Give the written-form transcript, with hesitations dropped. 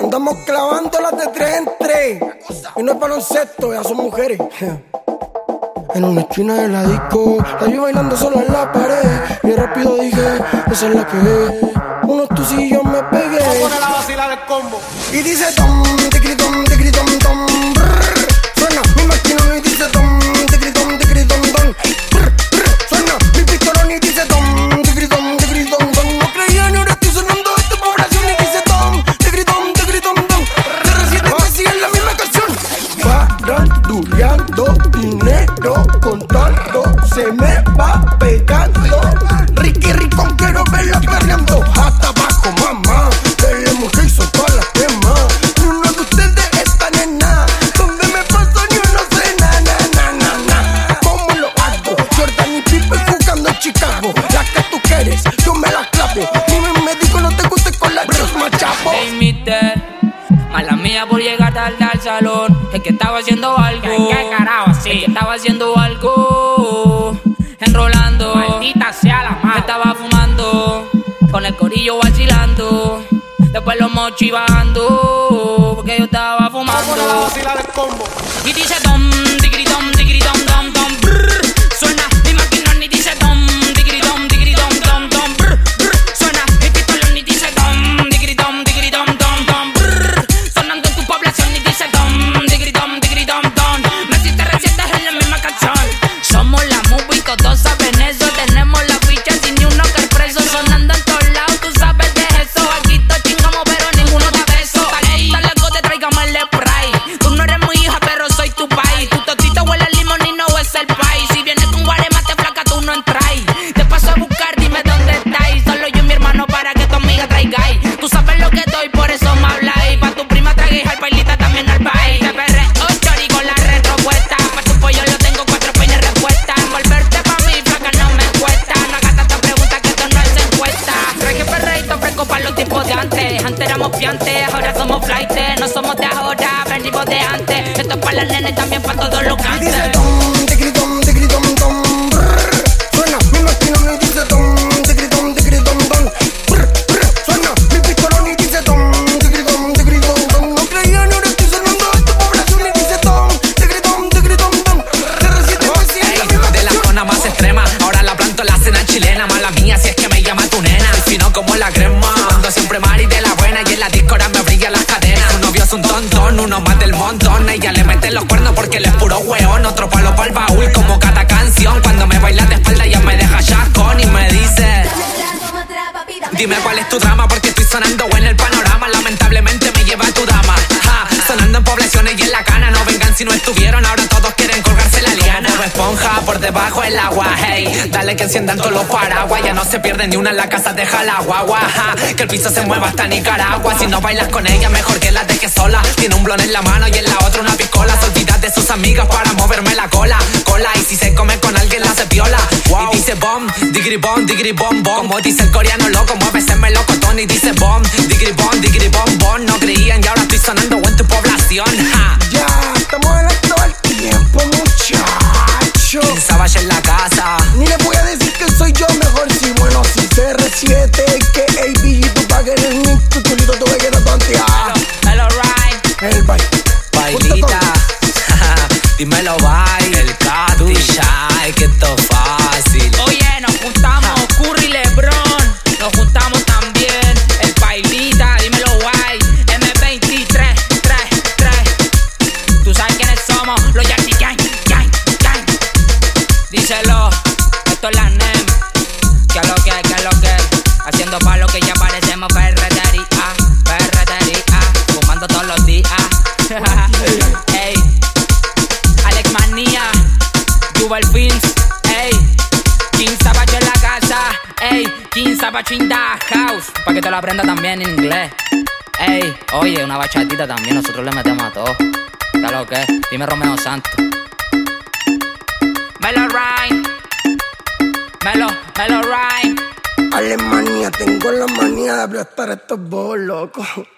Andamos clavando las de 3 en 3. Y no es baloncesto, ya son mujeres. En una esquina de la disco, la vi bailando sola en la pared. Y rápido dije, esa es la que es. Unos tucillos me pegué. Vamos a poner la vacila del combo. Y dice tom, tigri tom, tom. Brr. Suena mi maquinón y dice tom, tigri tom, tom. Brr. Suena mi pistolón y dice tom, tigri tom. No creía ni ahora estoy sonando esta población y dice tom, tigri tom. De reciente me siguen la misma canción. Faranduleando, dinero contando, se me va pegando. Ricky Ricón, quiero verla perreando. Hasta abajo, mamá, dele mujer y soltó a las temas. Uno de ustedes está nena, donde me paso yo no sé na. ¿Cómo lo hago? Jordan y Pipe jugando en Chicago. La que tú quieres, yo me la clavo. Ni me digo no te guste con la chusma, chapo. Hey, mister, mala mía por llegar tarde al salón. Es que estaba haciendo algo. ¿Qué carajo así? Es que estaba haciendo algo. Enrolando. Maldita sea la madre. Estaba fumando. Con el corillo vacilando. Después los mochis bajando. Porque yo estaba Vamos a poner la fumando. vacila del combo. Y dice tom, digri tom. Brr. Suena mi maquinón y dice tom, digri tom. Brr. Suena mi pistolón y dice tom, digri tom. Brr. Sonando en tu población y dice tom, digri tom. Me sientes recientes en la misma canción. Somos la movie, todos saben eso. Tenemos la ficha sin ni uno que el preso. Sonando en todos lados, tú sabes de eso. Aquí todos chingamos, pero ninguno da beso. Dale algo, te traigamos el spray. Tú no eres mi hija, pero soy tu país. Tu totito huele a limón y no es el país. Si vienes con guarema, te flaca, tú no entráis. Te paso a buscar, dime dónde estáis. Solo yo y mi hermano para que tu amiga traigáis. Tú sabes lo que doy, por eso me habláis. Pa' tu prima traigáis al pailita también al país. Te perreo, chori, con la retropuesta. Pa' tu pollo lo tengo 4 peñas respuestas. Envolverte pa' mí, flaca, no me cuesta. No hagas tanta pregunta que esto no es encuesta. Traje perreíto fresco pa' los tiempos de antes. Antes éramos piantes, ahora somos flightes. No somos de ahora, venimos de antes. Esto es pa' las nenes, también pa' todos los Y dice cantes. tom, tigri tom. Brr. Suena mi maquinón y dice tom, tigri tom. Brr. Suena mi pistolón y dice tom, tigri tom. No creía ni ahora estoy sonando esta población y dice tom, tigri tom. De reciente me siguen la misma De la canción. zona más extrema, ahora la planto en la cena chilena. Mala mía si es que me llama tu nena. Fino como la crema, ando siempre mari de la buena. Y en la disco ahora me brilla las cadenas. Su novio es un tontón, uno más del montón. Ella le mete los cuernos porque él es puro hueón. Otro palo pa'l baúl como cada canción. Cuando me baila de espalda ya me deja chascón y me dice: dime cuál es tu drama, porque estoy sonando en el panorama. Lamentablemente me lleva tu dama. Sonando en poblaciones y en la cana. No vengan si no estuvieron, ahora todos quieren colgarse la liana. Como esponja por debajo el agua, hey. Dale que enciendan todos los paraguas. Ya no se pierde ni una en la casa, deja la guagua. Que el piso se mueva hasta Nicaragua. Si no bailas con ella, mejor que la dejes sola. Tiene un blon en la mano y en la otra una piscola. Se olvida de sus amigas para moverme la cola. Y si se come con alguien la hace piola. Y dice bom, digri bom. Como dice el coreano loco, muévese melocotón. Y dice bom, digri bom. No creían y ahora estoy sonando en tu población. Ya estamos en todo el tiempo, muchacho. Savage en la casa. Ni le voy a decir que soy yo, mejor si bueno, si CR7, que AB, tu pague en el mix, tu chulito, tu veguero, tu antia. Hello, right. El baile. Bailita, dímelo, bye. El Cati, Shy, que esto es fácil. Oye, nos juntamos, Curry, Lebron. Nos juntamos también, el Pailita, dímelo guay. M23, 3. Tú sabes quiénes somos, los Yanti Gang. Díselo, esto es la NEM. ¿Qué es lo que? Haciendo pa' lo que ya parecemos ferretería. Fumando todos los días. Ey, Alex Manía, Jubal Fins, ey, King Savage en la casa, ey, King Savage in the house, pa' que te lo aprenda también en inglés. Ey, oye, una bachatita también, nosotros le metemos a todo. ¿Qué es lo que? Dime Romeo Santos. Melo Rhyme, Melo Rhyme. Alemania, tengo la manía de aplastar estos bobos locos.